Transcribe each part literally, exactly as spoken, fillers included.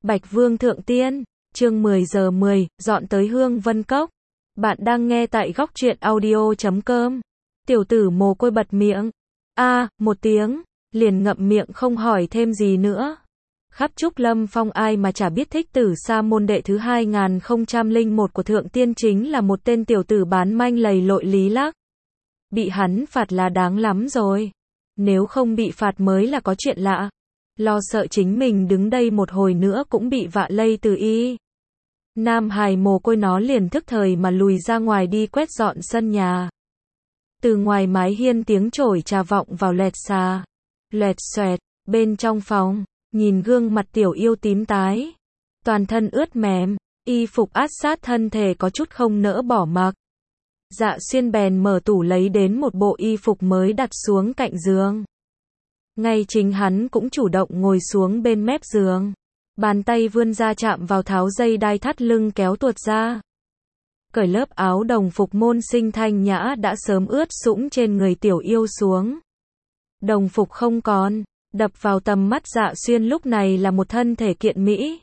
Bạch Vương Thượng Tiên, chương mười giờ mười, dọn tới Hương Vân Cốc. Bạn đang nghe tại góc truyện audio chấm com. Tiểu tử mồ côi bật miệng. A, một tiếng, liền ngậm miệng không hỏi thêm gì nữa. Khắp Trúc Lâm Phong ai mà chả biết Thích Tử Sa môn đệ thứ hai nghìn không trăm lẻ một của Thượng Tiên chính là một tên tiểu tử bán manh lầy lội lý lắc. Bị hắn phạt là đáng lắm rồi. Nếu không bị phạt mới là có chuyện lạ. Lo sợ chính mình đứng đây một hồi nữa cũng bị vạ lây từ y. Nam hài mồ côi nó liền thức thời mà lùi ra ngoài đi quét dọn sân nhà. Từ ngoài mái hiên tiếng chổi trà vọng vào lẹt xà. Lẹt xoẹt, bên trong phòng, nhìn gương mặt tiểu yêu tím tái. Toàn thân ướt mềm, y phục át sát thân thể có chút không nỡ bỏ mặc. Dạ Xuyên bèn mở tủ lấy đến một bộ y phục mới đặt xuống cạnh giường. Ngay chính hắn cũng chủ động ngồi xuống bên mép giường. Bàn tay vươn ra chạm vào tháo dây đai thắt lưng kéo tuột ra. Cởi lớp áo đồng phục môn sinh thanh nhã đã sớm ướt sũng trên người tiểu yêu xuống. Đồng phục không còn, đập vào tầm mắt Dạ Xuyên lúc này là một thân thể kiện mỹ.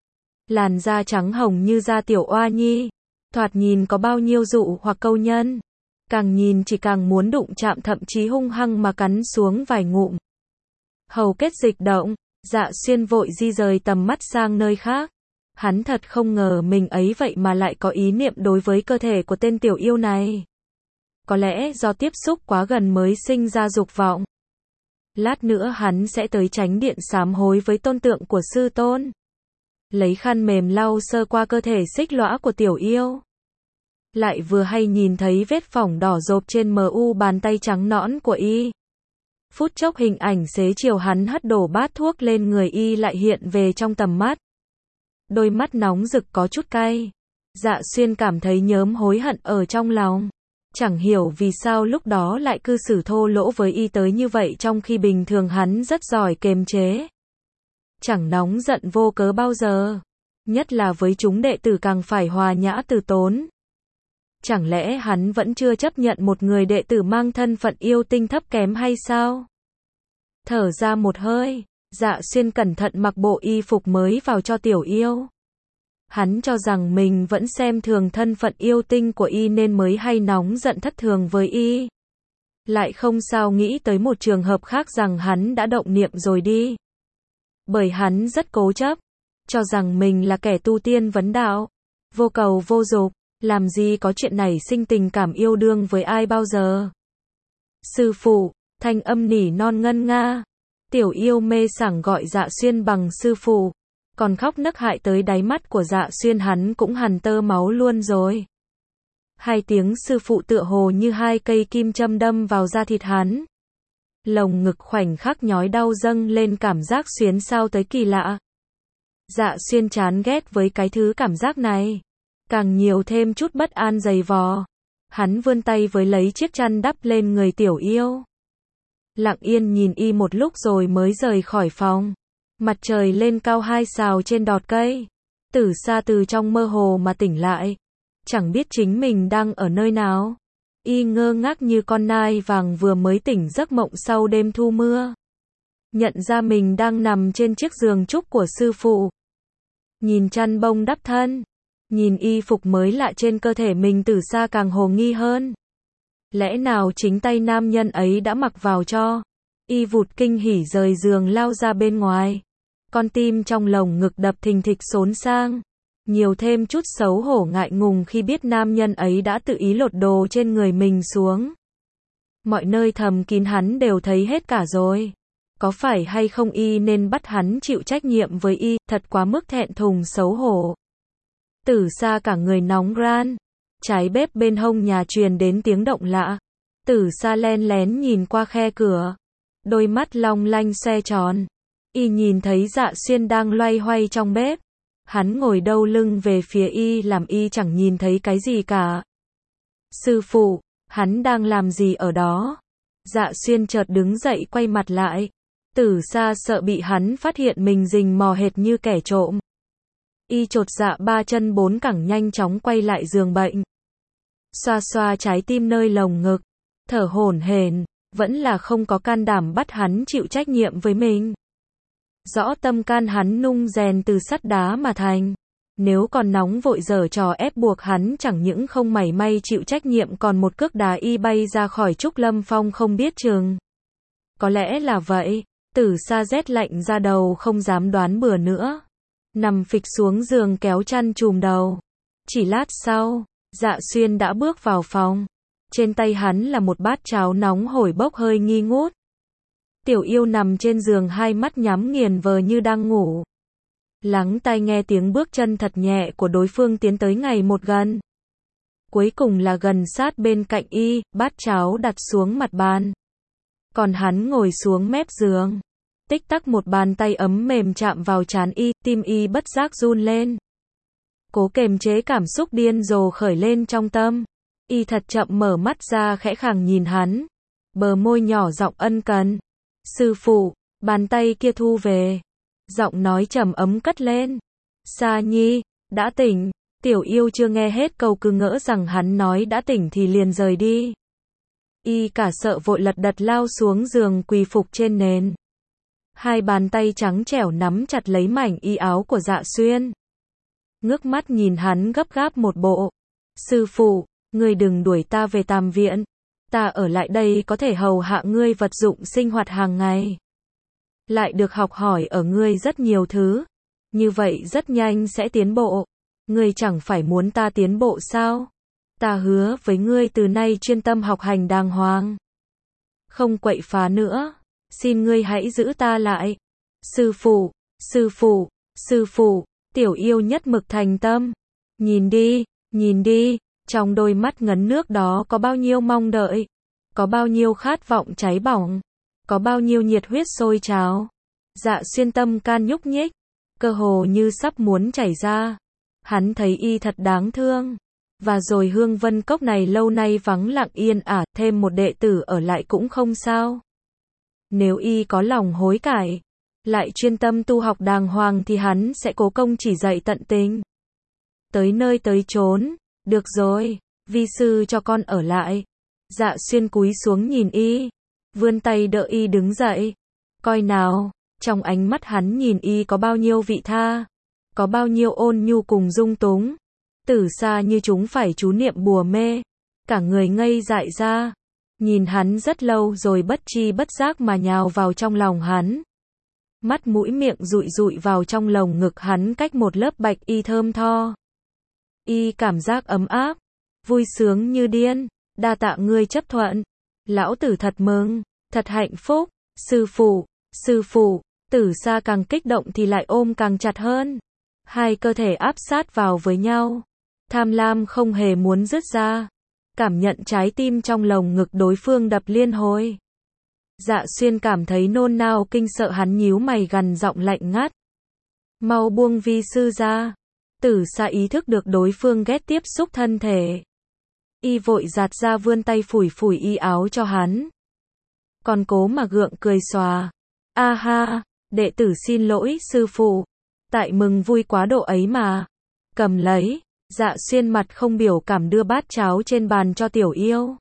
Làn da trắng hồng như da tiểu oa nhi. Thoạt nhìn có bao nhiêu dụ hoặc câu nhân. Càng nhìn chỉ càng muốn đụng chạm thậm chí hung hăng mà cắn xuống vài ngụm. Hầu kết dịch động, Dạ Xuyên vội di rời tầm mắt sang nơi khác. Hắn thật không ngờ mình ấy vậy mà lại có ý niệm đối với cơ thể của tên tiểu yêu này. Có lẽ do tiếp xúc quá gần mới sinh ra dục vọng. Lát nữa hắn sẽ tới chánh điện sám hối với tôn tượng của sư tôn. Lấy khăn mềm lau sơ qua cơ thể xích lõa của tiểu yêu. Lại vừa hay nhìn thấy vết phỏng đỏ rộp trên mờ u bàn tay trắng nõn của y. Phút chốc hình ảnh xế chiều hắn hất đổ bát thuốc lên người y lại hiện về trong tầm mắt. Đôi mắt nóng rực có chút cay. Dạ Xuyên cảm thấy nhớm hối hận ở trong lòng. Chẳng hiểu vì sao lúc đó lại cư xử thô lỗ với y tới như vậy trong khi bình thường hắn rất giỏi kiềm chế. Chẳng nóng giận vô cớ bao giờ. Nhất là với chúng đệ tử càng phải hòa nhã từ tốn. Chẳng lẽ hắn vẫn chưa chấp nhận một người đệ tử mang thân phận yêu tinh thấp kém hay sao? Thở ra một hơi, Dạ Xuyên cẩn thận mặc bộ y phục mới vào cho tiểu yêu. Hắn cho rằng mình vẫn xem thường thân phận yêu tinh của y nên mới hay nóng giận thất thường với y. Lại không sao nghĩ tới một trường hợp khác rằng hắn đã động niệm rồi đi. Bởi hắn rất cố chấp, cho rằng mình là kẻ tu tiên vấn đạo, vô cầu vô dục. Làm gì có chuyện này sinh tình cảm yêu đương với ai bao giờ. Sư phụ, thanh âm nỉ non ngân nga. Tiểu yêu mê sảng gọi Dạ Xuyên bằng sư phụ. Còn khóc nấc hại tới đáy mắt của Dạ Xuyên hắn cũng hằn tơ máu luôn rồi. Hai tiếng sư phụ tựa hồ như hai cây kim châm đâm vào da thịt hắn. Lồng ngực khoảnh khắc nhói đau dâng lên cảm giác xuyến sao tới kỳ lạ. Dạ Xuyên chán ghét với cái thứ cảm giác này. Càng nhiều thêm chút bất an dày vò. Hắn vươn tay với lấy chiếc chăn đắp lên người tiểu yêu. Lặng yên nhìn y một lúc rồi mới rời khỏi phòng. Mặt trời lên cao hai sào trên đọt cây. Tử Sa từ trong mơ hồ mà tỉnh lại. Chẳng biết chính mình đang ở nơi nào. Y ngơ ngác như con nai vàng vừa mới tỉnh giấc mộng sau đêm thu mưa. Nhận ra mình đang nằm trên chiếc giường trúc của sư phụ. Nhìn chăn bông đắp thân. Nhìn y phục mới lạ trên cơ thể mình Tử Sa càng hồ nghi hơn. Lẽ nào chính tay nam nhân ấy đã mặc vào cho? Y vụt kinh hỉ rời giường lao ra bên ngoài. Con tim trong lồng ngực đập thình thịch xốn sang. Nhiều thêm chút xấu hổ ngại ngùng khi biết nam nhân ấy đã tự ý lột đồ trên người mình xuống. Mọi nơi thầm kín hắn đều thấy hết cả rồi. Có phải hay không y nên bắt hắn chịu trách nhiệm với y, thật quá mức thẹn thùng xấu hổ. Tử Sa cả người nóng ran. Trái bếp bên hông nhà truyền đến tiếng động lạ. Tử Sa len lén nhìn qua khe cửa. Đôi mắt long lanh xoe tròn. Y nhìn thấy Dạ Xuyên đang loay hoay trong bếp. Hắn ngồi đâu lưng về phía y làm y chẳng nhìn thấy cái gì cả. Sư phụ, hắn đang làm gì ở đó? Dạ Xuyên chợt đứng dậy quay mặt lại. Tử Sa sợ bị hắn phát hiện mình rình mò hệt như kẻ trộm. Y chột dạ ba chân bốn cẳng nhanh chóng quay lại giường bệnh. Xoa xoa trái tim nơi lồng ngực. Thở hổn hển, vẫn là không có can đảm bắt hắn chịu trách nhiệm với mình. Rõ tâm can hắn nung rèn từ sắt đá mà thành. Nếu còn nóng vội giở trò ép buộc hắn chẳng những không mảy may chịu trách nhiệm còn một cước đá y bay ra khỏi Trúc Lâm Phong không biết chừng. Có lẽ là vậy, Tử Sa rét lạnh ra đầu không dám đoán bừa nữa. Nằm phịch xuống giường kéo chăn trùm đầu. Chỉ lát sau, Dạ Xuyên đã bước vào phòng. Trên tay hắn là một bát cháo nóng hổi bốc hơi nghi ngút. Tiểu Yêu nằm trên giường hai mắt nhắm nghiền vờ như đang ngủ. Lắng tai nghe tiếng bước chân thật nhẹ của đối phương tiến tới ngày một gần. Cuối cùng là gần sát bên cạnh y, bát cháo đặt xuống mặt bàn. Còn hắn ngồi xuống mép giường. Tích tắc một bàn tay ấm mềm chạm vào trán y, tim y bất giác run lên. Cố kềm chế cảm xúc điên rồ khởi lên trong tâm. Y thật chậm mở mắt ra khẽ khàng nhìn hắn. Bờ môi nhỏ giọng ân cần. Sư phụ, bàn tay kia thu về. Giọng nói trầm ấm cất lên. Sa Nhi, đã tỉnh. Tiểu Yêu chưa nghe hết câu cứ ngỡ rằng hắn nói đã tỉnh thì liền rời đi. Y cả sợ vội lật đật lao xuống giường quỳ phục trên nền. Hai bàn tay trắng trẻo nắm chặt lấy mảnh y áo của Dạ Xuyên. Ngước mắt nhìn hắn gấp gáp một bộ. Sư phụ, ngươi đừng đuổi ta về Tam Viện. Ta ở lại đây có thể hầu hạ ngươi vật dụng sinh hoạt hàng ngày. Lại được học hỏi ở ngươi rất nhiều thứ. Như vậy rất nhanh sẽ tiến bộ. Ngươi chẳng phải muốn ta tiến bộ sao? Ta hứa với ngươi từ nay chuyên tâm học hành đàng hoàng. Không quậy phá nữa. Xin ngươi hãy giữ ta lại. Sư phụ, sư phụ, sư phụ. Tiểu Yêu nhất mực thành tâm. Nhìn đi, nhìn đi. Trong đôi mắt ngấn nước đó có bao nhiêu mong đợi. Có bao nhiêu khát vọng cháy bỏng. Có bao nhiêu nhiệt huyết sôi trào. Dạ Xuyên tâm can nhúc nhích. Cơ hồ như sắp muốn chảy ra. Hắn thấy y thật đáng thương. Và rồi Hương Vân Cốc này lâu nay vắng lặng yên ả, thêm một đệ tử ở lại cũng không sao. Nếu y có lòng hối cải, lại chuyên tâm tu học đàng hoàng thì hắn sẽ cố công chỉ dạy tận tình. Tới nơi tới chốn, được rồi, vi sư cho con ở lại. Dạ Xuyên cúi xuống nhìn y, vươn tay đỡ y đứng dậy. Coi nào, trong ánh mắt hắn nhìn y có bao nhiêu vị tha, có bao nhiêu ôn nhu cùng dung túng. Tử Sa như chúng phải chú niệm bùa mê, cả người ngây dại ra. Nhìn hắn rất lâu rồi bất tri bất giác mà nhào vào trong lòng hắn. Mắt mũi miệng dụi dụi vào trong lồng ngực hắn cách một lớp bạch y thơm tho. Y cảm giác ấm áp, vui sướng như điên. Đa tạ ngươi chấp thuận. Lão tử thật mừng, thật hạnh phúc. Sư phụ, sư phụ. Tử Sa càng kích động thì lại ôm càng chặt hơn. Hai cơ thể áp sát vào với nhau. Tham lam không hề muốn dứt ra. Cảm nhận trái tim trong lồng ngực đối phương đập liên hồi. Dạ Xuyên cảm thấy nôn nao kinh sợ, hắn nhíu mày gằn giọng lạnh ngắt. Mau buông vi sư ra. Tử Sa ý thức được đối phương ghét tiếp xúc thân thể. Y vội giạt ra vươn tay phủi phủi y áo cho hắn. Còn cố mà gượng cười xòa. A ha, đệ tử xin lỗi sư phụ. Tại mừng vui quá độ ấy mà. Cầm lấy. Dạ Xuyên mặt không biểu cảm đưa bát cháo trên bàn cho Tiểu Yêu.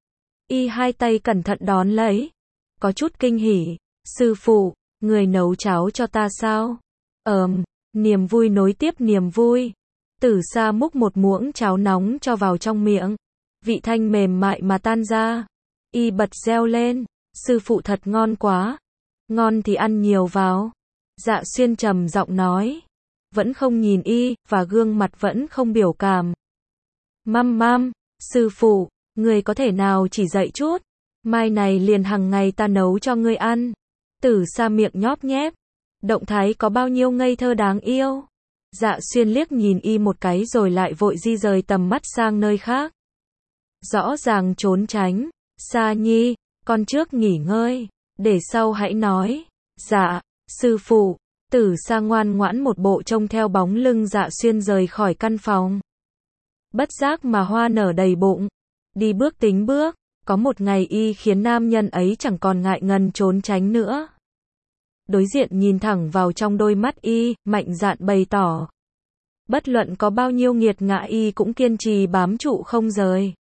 Y hai tay cẩn thận đón lấy. Có chút kinh hỉ. Sư phụ, người nấu cháo cho ta sao? Ờm, niềm vui nối tiếp niềm vui. Tử Sa múc một muỗng cháo nóng cho vào trong miệng. Vị thanh mềm mại mà tan ra. Y bật reo lên. Sư phụ thật ngon quá. Ngon thì ăn nhiều vào. Dạ Xuyên trầm giọng nói. Vẫn không nhìn y, và gương mặt vẫn không biểu cảm. Măm măm, sư phụ, người có thể nào chỉ dạy chút? Mai này liền hằng ngày ta nấu cho ngươi ăn. Tử Sa miệng nhóp nhép. Động thái có bao nhiêu ngây thơ đáng yêu. Dạ Xuyên liếc nhìn y một cái rồi lại vội di rời tầm mắt sang nơi khác. Rõ ràng trốn tránh. Sa Nhi, con trước nghỉ ngơi, để sau hãy nói. Dạ, sư phụ. Tử Sa ngoan ngoãn một bộ trông theo bóng lưng Dạ Xuyên rời khỏi căn phòng. Bất giác mà hoa nở đầy bụng. Đi bước tính bước. Có một ngày y khiến nam nhân ấy chẳng còn ngại ngần trốn tránh nữa. Đối diện nhìn thẳng vào trong đôi mắt y, mạnh dạn bày tỏ. Bất luận có bao nhiêu nghiệt ngã y cũng kiên trì bám trụ không rời.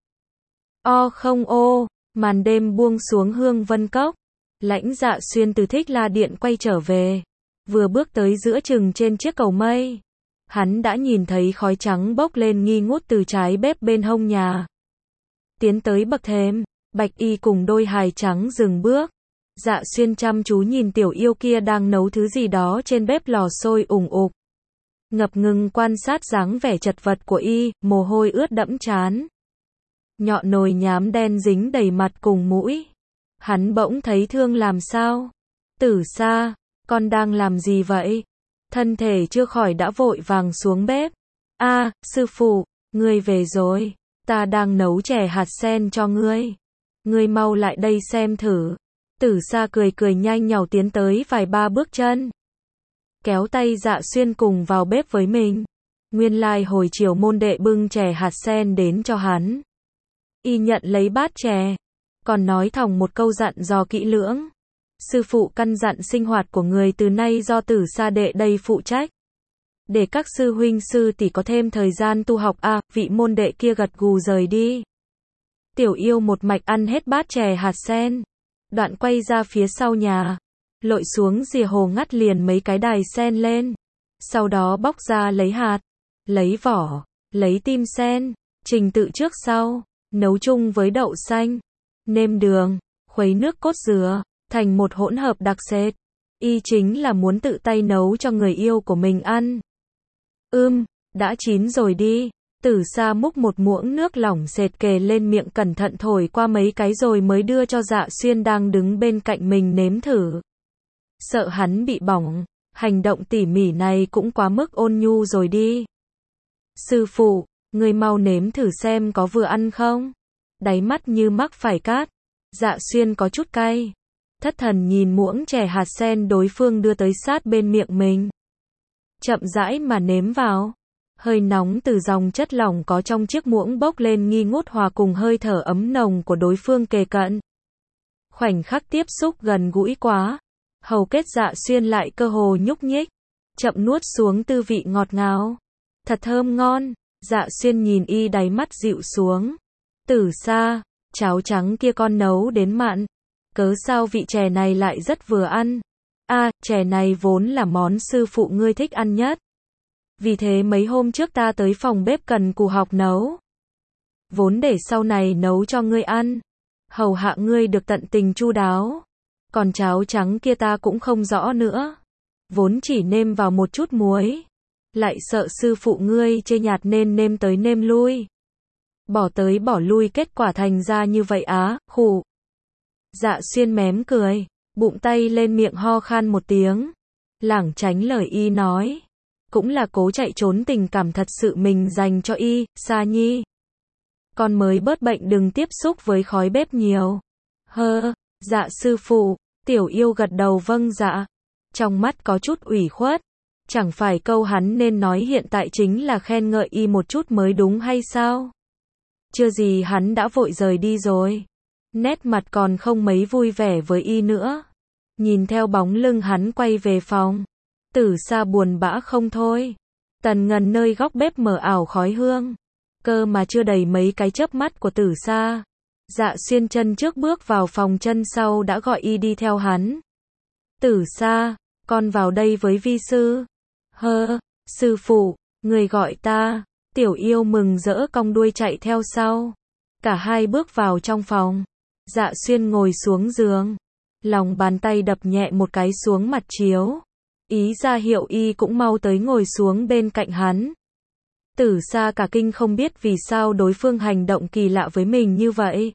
O không ô, màn đêm buông xuống Hương Vân Cốc. Lãnh Dạ Xuyên từ Thích La Điện quay trở về. Vừa bước tới giữa chừng trên chiếc cầu mây, hắn đã nhìn thấy khói trắng bốc lên nghi ngút từ trái bếp bên hông nhà. Tiến tới bậc thềm, Bạch Y cùng đôi hài trắng dừng bước. Dạ Xuyên chăm chú nhìn tiểu yêu kia đang nấu thứ gì đó trên bếp lò sôi ủng ục. Ngập ngừng quan sát dáng vẻ chật vật của y, mồ hôi ướt đẫm trán. Nhọn nồi nhám đen dính đầy mặt cùng mũi. Hắn bỗng thấy thương làm sao. Tử Sa, con đang làm gì vậy? Thân thể chưa khỏi đã vội vàng xuống bếp. A, sư phụ, ngươi về rồi. Ta đang nấu chè hạt sen cho ngươi. Ngươi mau lại đây xem thử. Tử Sa cười cười nhanh nhảu tiến tới vài ba bước chân. Kéo tay Dạ Xuyên cùng vào bếp với mình. Nguyên lai hồi chiều môn đệ bưng chè hạt sen đến cho hắn. Y nhận lấy bát chè. Còn nói thòng một câu dặn dò kỹ lưỡng. Sư phụ căn dặn sinh hoạt của người từ nay do Tử Sa đệ đây phụ trách. Để các sư huynh sư tỷ có thêm thời gian tu học. A, à, vị môn đệ kia gật gù rời đi. Tiểu yêu một mạch ăn hết bát chè hạt sen. Đoạn quay ra phía sau nhà. Lội xuống rìa hồ ngắt liền mấy cái đài sen lên. Sau đó bóc ra lấy hạt, lấy vỏ, lấy tim sen. Trình tự trước sau. Nấu chung với đậu xanh, nêm đường, khuấy nước cốt dừa, thành một hỗn hợp đặc sệt. Y chính là muốn tự tay nấu cho người yêu của mình ăn. Ưm, đã chín rồi đi. Tử Sa múc một muỗng nước lỏng sệt kề lên miệng cẩn thận thổi qua mấy cái rồi mới đưa cho Dạ Xuyên đang đứng bên cạnh mình nếm thử. Sợ hắn bị bỏng, hành động tỉ mỉ này cũng quá mức ôn nhu rồi đi. Sư phụ, ngươi mau nếm thử xem có vừa ăn không? Đáy mắt như mắc phải cát. Dạ Xuyên có chút cay. Thất thần nhìn muỗng chè hạt sen đối phương đưa tới sát bên miệng mình. Chậm rãi mà nếm vào. Hơi nóng từ dòng chất lỏng có trong chiếc muỗng bốc lên nghi ngút hòa cùng hơi thở ấm nồng của đối phương kề cận. Khoảnh khắc tiếp xúc gần gũi quá. Hầu kết Dạ Xuyên lại cơ hồ nhúc nhích. Chậm nuốt xuống tư vị ngọt ngào. Thật thơm ngon. Dạ Xuyên nhìn y đáy mắt dịu xuống. Tử Sa, cháo trắng kia con nấu đến mặn. Cớ sao vị chè này lại rất vừa ăn? A, à, chè này vốn là món sư phụ ngươi thích ăn nhất. Vì thế mấy hôm trước ta tới phòng bếp cần cù học nấu. Vốn để sau này nấu cho ngươi ăn. Hầu hạ ngươi được tận tình chu đáo. Còn cháo trắng kia ta cũng không rõ nữa. Vốn chỉ nêm vào một chút muối. Lại sợ sư phụ ngươi chê nhạt nên nêm tới nêm lui. Bỏ tới bỏ lui kết quả thành ra như vậy á, khụ. Dạ Xuyên mém cười, bụng tay lên miệng ho khan một tiếng. Lảng tránh lời y nói. Cũng là cố chạy trốn tình cảm thật sự mình dành cho y, Sa Nhi. Con mới bớt bệnh đừng tiếp xúc với khói bếp nhiều. Hơ, dạ sư phụ, tiểu yêu gật đầu vâng dạ. Trong mắt có chút ủy khuất. Chẳng phải câu hắn nên nói hiện tại chính là khen ngợi y một chút mới đúng hay sao? Chưa gì hắn đã vội rời đi rồi. Nét mặt còn không mấy vui vẻ với y nữa. Nhìn theo bóng lưng hắn quay về phòng. Tử Sa buồn bã không thôi. Tần Ngần nơi góc bếp mờ ảo khói hương. Cơ mà chưa đầy mấy cái chớp mắt của Tử Sa. Dạ Xuyên chân trước bước vào phòng chân sau đã gọi y đi theo hắn. Tử Sa, con vào đây với vi sư. Hơ, sư phụ, người gọi ta. Tiểu yêu mừng rỡ cong đuôi chạy theo sau. Cả hai bước vào trong phòng. Dạ Xuyên ngồi xuống giường. Lòng bàn tay đập nhẹ một cái xuống mặt chiếu. Ý ra hiệu y cũng mau tới ngồi xuống bên cạnh hắn. Tử Sa cả kinh không biết vì sao đối phương hành động kỳ lạ với mình như vậy.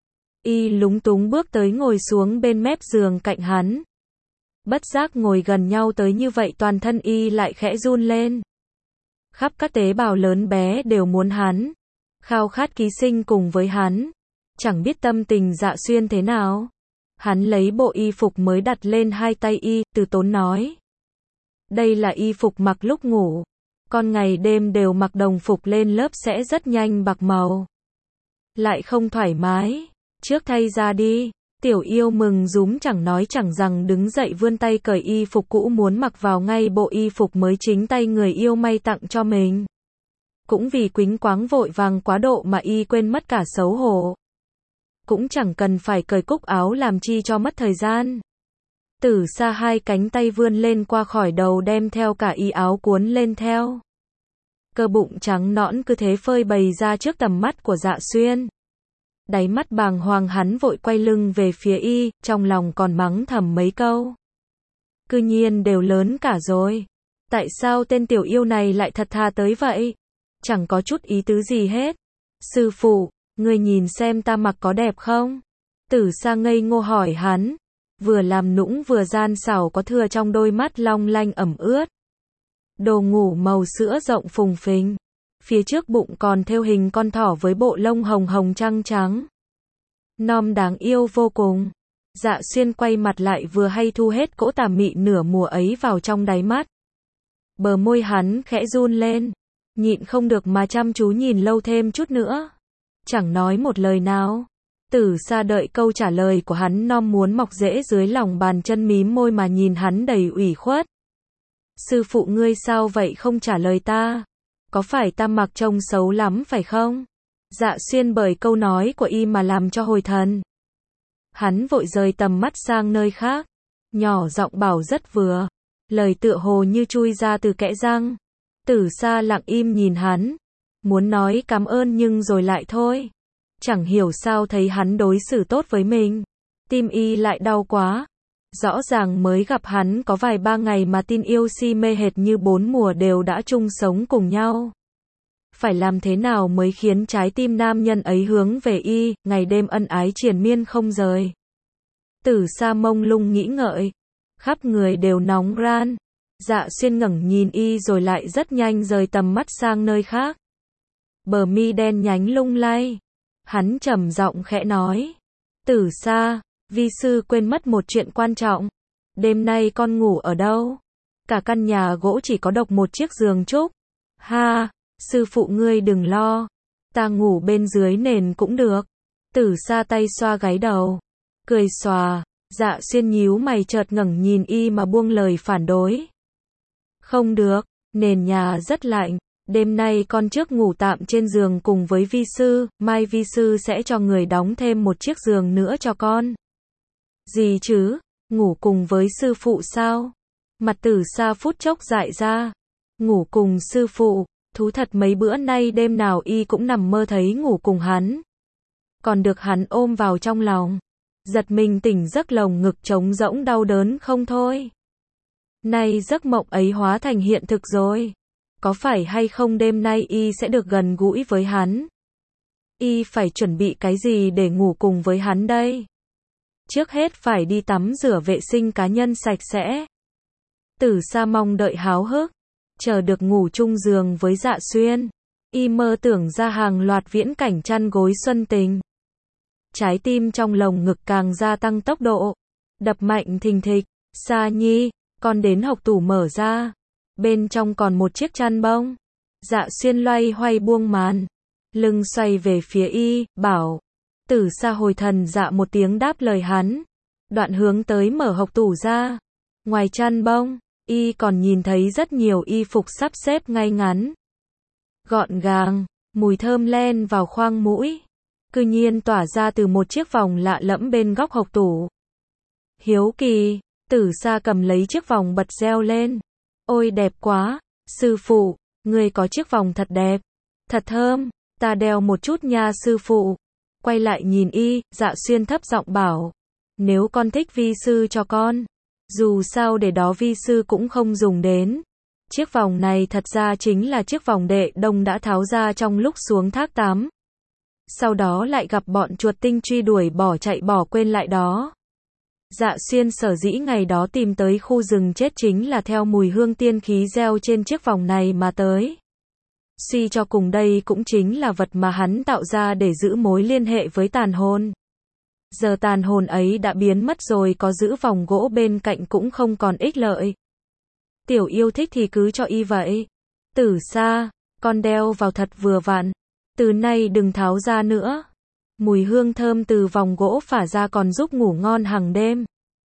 Y lúng túng bước tới ngồi xuống bên mép giường cạnh hắn. Bất giác ngồi gần nhau tới như vậy toàn thân y lại khẽ run lên. Khắp các tế bào lớn bé đều muốn hắn. Khao khát ký sinh cùng với hắn. Chẳng biết tâm tình Dạ Xuyên thế nào. Hắn lấy bộ y phục mới đặt lên hai tay y, từ tốn nói. Đây là y phục mặc lúc ngủ. Con ngày đêm đều mặc đồng phục lên lớp sẽ rất nhanh bạc màu. Lại không thoải mái. Trước thay ra đi. Tiểu yêu mừng rúm chẳng nói chẳng rằng đứng dậy vươn tay cởi y phục cũ muốn mặc vào ngay bộ y phục mới chính tay người yêu may tặng cho mình. Cũng vì quýnh quáng vội vàng quá độ mà y quên mất cả xấu hổ. Cũng chẳng cần phải cởi cúc áo làm chi cho mất thời gian. Tử Sa hai cánh tay vươn lên qua khỏi đầu đem theo cả y áo cuốn lên theo. Cơ bụng trắng nõn cứ thế phơi bày ra trước tầm mắt của Dạ Xuyên. Đáy mắt bàng hoàng hắn vội quay lưng về phía y, trong lòng còn mắng thầm mấy câu. Cư nhiên đều lớn cả rồi. Tại sao tên tiểu yêu này lại thật thà tới vậy? Chẳng có chút ý tứ gì hết. Sư phụ, ngươi nhìn xem ta mặc có đẹp không? Tử Sa ngây ngô hỏi hắn. Vừa làm nũng vừa gian xảo có thừa trong đôi mắt long lanh ẩm ướt. Đồ ngủ màu sữa rộng phùng phình. Phía trước bụng còn thêu hình con thỏ với bộ lông hồng hồng trắng trắng. Non đáng yêu vô cùng. Dạ Xuyên quay mặt lại vừa hay thu hết cỗ tà mị nửa mùa ấy vào trong đáy mắt. Bờ môi hắn khẽ run lên. Nhịn không được mà chăm chú nhìn lâu thêm chút nữa. Chẳng nói một lời nào. Tử Sa đợi câu trả lời của hắn non muốn mọc rễ dưới lòng bàn chân mím môi mà nhìn hắn đầy ủy khuất. Sư phụ ngươi sao vậy không trả lời ta? Có phải ta mặc trông xấu lắm phải không? Dạ Xuyên bởi câu nói của y mà làm cho hồi thần. Hắn vội rời tầm mắt sang nơi khác. Nhỏ giọng bảo rất vừa. Lời tựa hồ như chui ra từ kẽ răng. Tử Sa lặng im nhìn hắn. Muốn nói cảm ơn nhưng rồi lại thôi. Chẳng hiểu sao thấy hắn đối xử tốt với mình. Tim y lại đau quá. Rõ ràng mới gặp hắn có vài ba ngày mà tin yêu si mê hệt như bốn mùa đều đã chung sống cùng nhau. Phải làm thế nào mới khiến trái tim nam nhân ấy hướng về y, ngày đêm ân ái triền miên không rời. Tử Sa mông lung nghĩ ngợi. Khắp người đều nóng ran. Dạ Xuyên ngẩng nhìn y rồi lại rất nhanh rời tầm mắt sang nơi khác. Bờ mi đen nhánh lung lay. Hắn trầm giọng khẽ nói. Tử Sa, vi sư quên mất một chuyện quan trọng. Đêm nay con ngủ ở đâu? Cả căn nhà gỗ chỉ có độc một chiếc giường trúc. Ha, sư phụ ngươi đừng lo. Ta ngủ bên dưới nền cũng được. Tử Sa tay xoa gáy đầu. Cười xòa. Dạ Xuyên nhíu mày chợt ngẩng nhìn y mà buông lời phản đối. Không được, nền nhà rất lạnh. Đêm nay con trước ngủ tạm trên giường cùng với vi sư, mai vi sư sẽ cho người đóng thêm một chiếc giường nữa cho con. Gì chứ, ngủ cùng với sư phụ sao? Mặt Tử Sa phút chốc dại ra. Ngủ cùng sư phụ, thú thật mấy bữa nay đêm nào y cũng nằm mơ thấy ngủ cùng hắn. Còn được hắn ôm vào trong lòng. Giật mình tỉnh giấc lồng ngực trống rỗng đau đớn không thôi. Nay giấc mộng ấy hóa thành hiện thực rồi. Có phải hay không đêm nay y sẽ được gần gũi với hắn? Y phải chuẩn bị cái gì để ngủ cùng với hắn đây? Trước hết phải đi tắm rửa vệ sinh cá nhân sạch sẽ. Tử Sa mong đợi háo hức, chờ được ngủ chung giường với Dạ Xuyên. Y mơ tưởng ra hàng loạt viễn cảnh chăn gối xuân tình. Trái tim trong lồng ngực càng gia tăng tốc độ. Đập mạnh thình thịch. Sa nhi, con đến hộc tủ mở ra. Bên trong còn một chiếc chăn bông. Dạ Xuyên loay hoay buông màn. Lưng xoay về phía y, bảo. Tử Sa hồi thần dạ một tiếng đáp lời hắn. Đoạn hướng tới mở hộc tủ ra. Ngoài chăn bông, y còn nhìn thấy rất nhiều y phục sắp xếp ngay ngắn. Gọn gàng, mùi thơm len vào khoang mũi. Cư nhiên tỏa ra từ một chiếc vòng lạ lẫm bên góc hộc tủ. Hiếu kỳ, Tử Sa cầm lấy chiếc vòng bật reo lên. Ôi đẹp quá, sư phụ, người có chiếc vòng thật đẹp, thật thơm, ta đeo một chút nha sư phụ. Quay lại nhìn y, Dạ Xuyên thấp giọng bảo. Nếu con thích vi sư cho con, dù sao để đó vi sư cũng không dùng đến. Chiếc vòng này thật ra chính là chiếc vòng đệ đông đã tháo ra trong lúc xuống thác tắm. Sau đó lại gặp bọn chuột tinh truy đuổi bỏ chạy bỏ quên lại đó. Dạ Xuyên sở dĩ ngày đó tìm tới khu rừng chết chính là theo mùi hương tiên khí gieo trên chiếc vòng này mà tới. Suy cho cùng đây cũng chính là vật mà hắn tạo ra để giữ mối liên hệ với tàn hồn. Giờ tàn hồn ấy đã biến mất rồi, có giữ vòng gỗ bên cạnh cũng không còn ích lợi. Tiểu yêu thích thì cứ cho y vậy. Tử Sa, con đeo vào thật vừa vặn. Từ nay đừng tháo ra nữa. Mùi hương thơm từ vòng gỗ phả ra còn giúp ngủ ngon hàng đêm.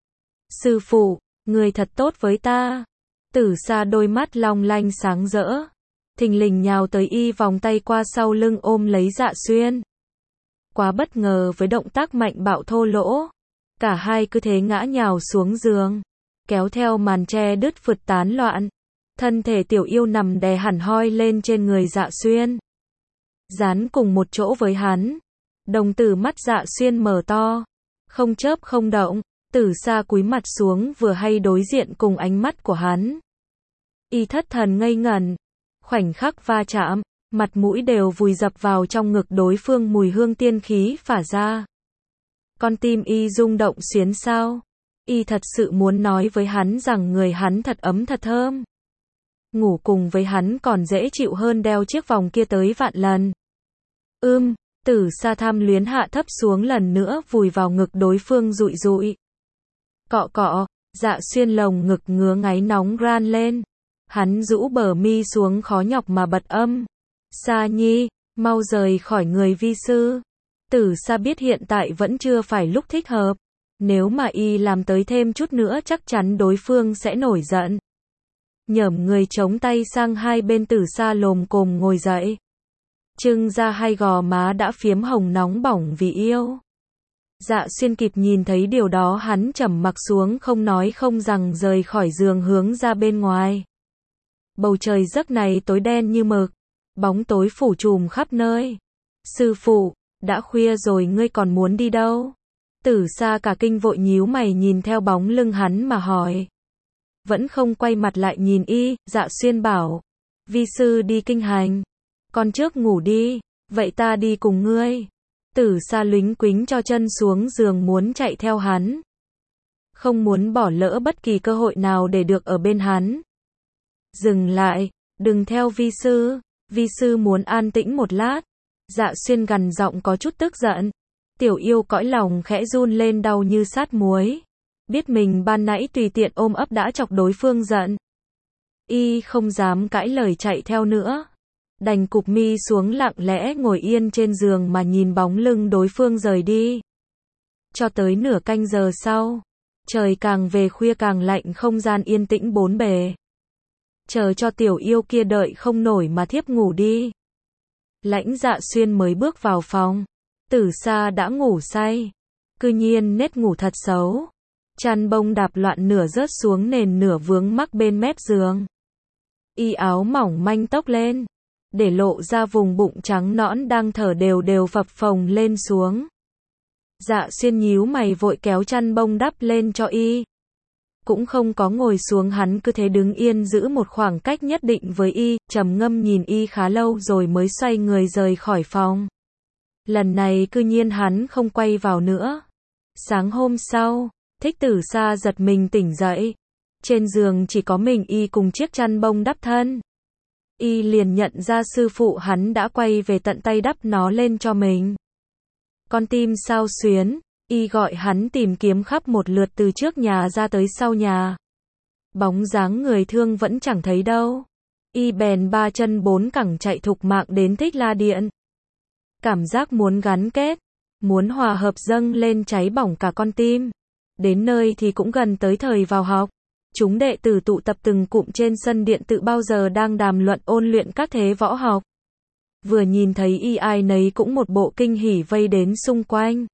Sư phụ, người thật tốt với ta. Tử Sa đôi mắt long lanh sáng rỡ. Thình lình nhào tới y vòng tay qua sau lưng ôm lấy Dạ Xuyên. Quá bất ngờ với động tác mạnh bạo thô lỗ. Cả hai cứ thế ngã nhào xuống giường, kéo theo màn che đứt phượt tán loạn. Thân thể Tiểu Yêu nằm đè hẳn hoi lên trên người Dạ Xuyên, dán cùng một chỗ với hắn. Đồng tử mắt Dạ Xuyên mở to, không chớp không động. Tử Sa cúi mặt xuống vừa hay đối diện cùng ánh mắt của hắn. Y thất thần ngây ngẩn, khoảnh khắc va chạm, mặt mũi đều vùi dập vào trong ngực đối phương, mùi hương tiên khí phả ra. Con tim Y rung động xuyến sao. Y thật sự muốn nói với hắn rằng người hắn thật ấm thật thơm. Ngủ cùng với hắn còn dễ chịu hơn đeo chiếc vòng kia tới vạn lần. Ưm, Tử Sa tham luyến hạ thấp xuống lần nữa vùi vào ngực đối phương dụi dụi. Cọ cọ, Dạ Xuyên lồng ngực ngứa ngáy nóng ran lên. Hắn rũ bờ mi xuống khó nhọc mà bật âm. Sa Nhi, mau rời khỏi người vi sư. Tử Sa biết hiện tại vẫn chưa phải lúc thích hợp. Nếu mà Y làm tới thêm chút nữa chắc chắn đối phương sẽ nổi giận. Nhởm người chống tay sang hai bên, Tử Sa lồm cồm ngồi dậy. Trưng ra hai gò má đã phiếm hồng nóng bỏng vì yêu. Dạ Xuyên kịp nhìn thấy điều đó, hắn trầm mặc xuống không nói không rằng rời khỏi giường hướng ra bên ngoài. Bầu trời giấc này tối đen như mực, bóng tối phủ trùm khắp nơi. Sư phụ, đã khuya rồi ngươi còn muốn đi đâu? Tử Sa cả kinh vội nhíu mày nhìn theo bóng lưng hắn mà hỏi. Vẫn không quay mặt lại nhìn Y, Dạ Xuyên bảo. Vi sư đi kinh hành. Con trước ngủ đi, vậy ta đi cùng ngươi. Tử Sa lính quính cho chân xuống giường muốn chạy theo hắn. Không muốn bỏ lỡ bất kỳ cơ hội nào để được ở bên hắn. Dừng lại, đừng theo vi sư, vi sư muốn an tĩnh một lát. Dạ Xuyên gằn giọng có chút tức giận. Tiểu Yêu cõi lòng khẽ run lên đau như sát muối. Biết mình ban nãy tùy tiện ôm ấp đã chọc đối phương giận. Y không dám cãi lời chạy theo nữa. Đành cụp mi xuống lặng lẽ ngồi yên trên giường mà nhìn bóng lưng đối phương rời đi. Cho tới nửa canh giờ sau, trời càng về khuya càng lạnh, không gian yên tĩnh bốn bề. Chờ cho Tiểu Yêu kia đợi không nổi mà thiếp ngủ đi. Lãnh Dạ Xuyên mới bước vào phòng, Tử Sa đã ngủ say. Cư nhiên nết ngủ thật xấu. Chăn bông đạp loạn nửa rớt xuống nền nửa vướng mắc bên mép giường. Y áo mỏng manh tốc lên, để lộ ra vùng bụng trắng nõn đang thở đều đều phập phồng lên xuống. Dạ Xuyên nhíu mày vội kéo chăn bông đắp lên cho Y. Cũng không có ngồi xuống, hắn cứ thế đứng yên giữ một khoảng cách nhất định với Y, trầm ngâm nhìn Y khá lâu rồi mới xoay người rời khỏi phòng. Lần này cư nhiên hắn không quay vào nữa. Sáng hôm sau, Thích Tử Sa giật mình tỉnh dậy. Trên giường chỉ có mình Y cùng chiếc chăn bông đắp thân. Y liền nhận ra sư phụ hắn đã quay về tận tay đắp nó lên cho mình. Con tim sao xuyến, Y gọi hắn tìm kiếm khắp một lượt từ trước nhà ra tới sau nhà. Bóng dáng người thương vẫn chẳng thấy đâu. Y bèn ba chân bốn cẳng chạy thục mạng đến Thích La Điện. Cảm giác muốn gắn kết, muốn hòa hợp dâng lên cháy bỏng cả con tim. Đến nơi thì cũng gần tới thời vào học. Chúng đệ tử tụ tập từng cụm trên sân điện tự bao giờ đang đàm luận ôn luyện các thế võ học. Vừa nhìn thấy Y ai nấy cũng một bộ kinh hỉ vây đến xung quanh.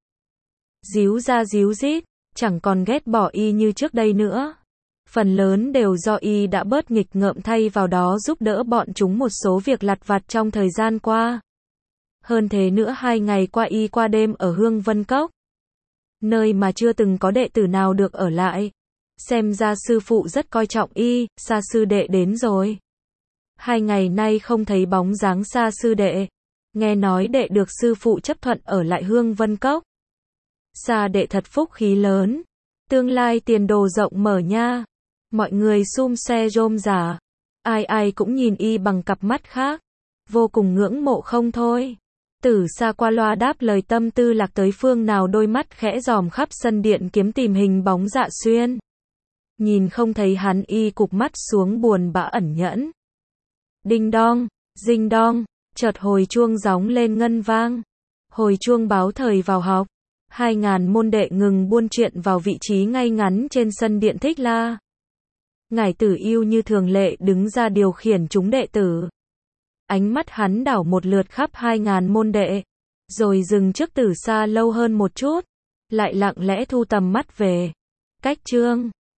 Díu ra díu dít, chẳng còn ghét bỏ Y như trước đây nữa. Phần lớn đều do Y đã bớt nghịch ngợm, thay vào đó giúp đỡ bọn chúng một số việc lặt vặt trong thời gian qua. Hơn thế nữa, hai ngày qua Y qua đêm ở Hương Vân Cốc, nơi mà chưa từng có đệ tử nào được ở lại. Xem ra sư phụ rất coi trọng Y. Sa sư đệ đến rồi. Hai ngày nay không thấy bóng dáng Sa sư đệ. Nghe nói đệ được sư phụ chấp thuận ở lại Hương Vân Cốc. Sa đệ thật phúc khí lớn. Tương lai tiền đồ rộng mở nha. Mọi người xum xe rôm rả. Ai ai cũng nhìn Y bằng cặp mắt khác. Vô cùng ngưỡng mộ không thôi. Tử Sa qua loa đáp lời tâm tư lạc tới phương nào, đôi mắt khẽ dòm khắp sân điện kiếm tìm hình bóng Dạ Xuyên. Nhìn không thấy hắn, Y cụp mắt xuống buồn bã ẩn nhẫn. Đinh đong, dinh đong, chợt hồi chuông gióng lên ngân vang. Hồi chuông báo thời vào học. Hai ngàn môn đệ ngừng buôn chuyện vào vị trí ngay ngắn trên sân điện Thích La. Ngải Tử Yêu như thường lệ đứng ra điều khiển chúng đệ tử. Ánh mắt hắn đảo một lượt khắp hai ngàn môn đệ, rồi dừng trước Tử Sa lâu hơn một chút. lại lặng lẽ thu tầm mắt về. Cách chương